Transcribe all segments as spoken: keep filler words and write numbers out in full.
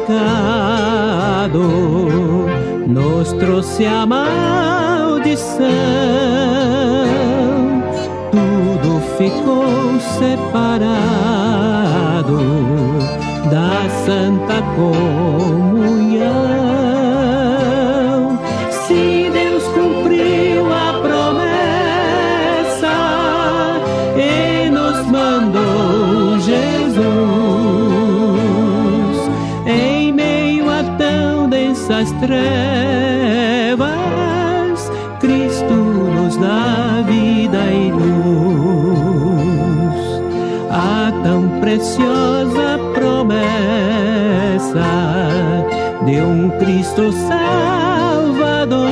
pecado nos trouxe a maldição. Tudo ficou separado da Santa Comunhão. Se Deus cumpriu a promessa e nos mandou Jesus, em meio a tão densas trevas, Cristo nos dá vida e luz. A tão preciosa promessa de um Cristo Salvador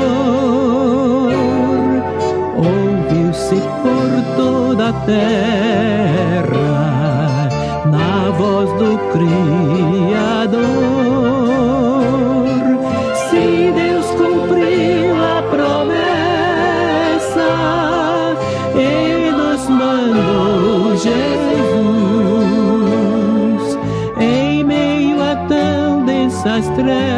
ouviu-se por toda a terra na voz do Criador. Se Deus cumpriu a promessa e nos mandou Jesus, em meio a tão densas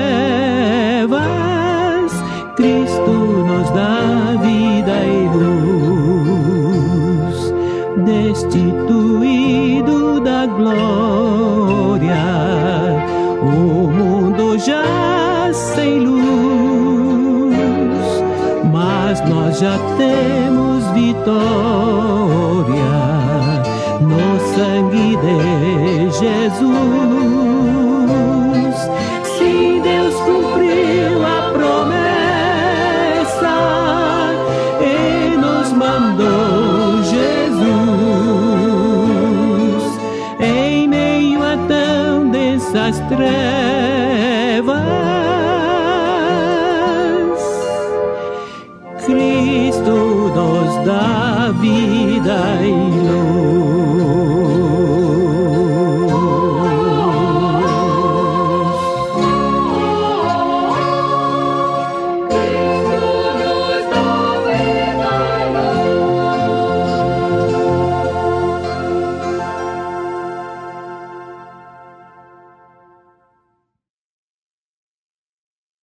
trevas, Cristo nos dá vida e luz. Destituído da glória, o mundo já sem luz, mas nós já temos vitória no sangue de Jesus. Se Deus cumpriu a promessa e nos mandou Jesus, em meio a tão densas trevas, Cristo nos dá vida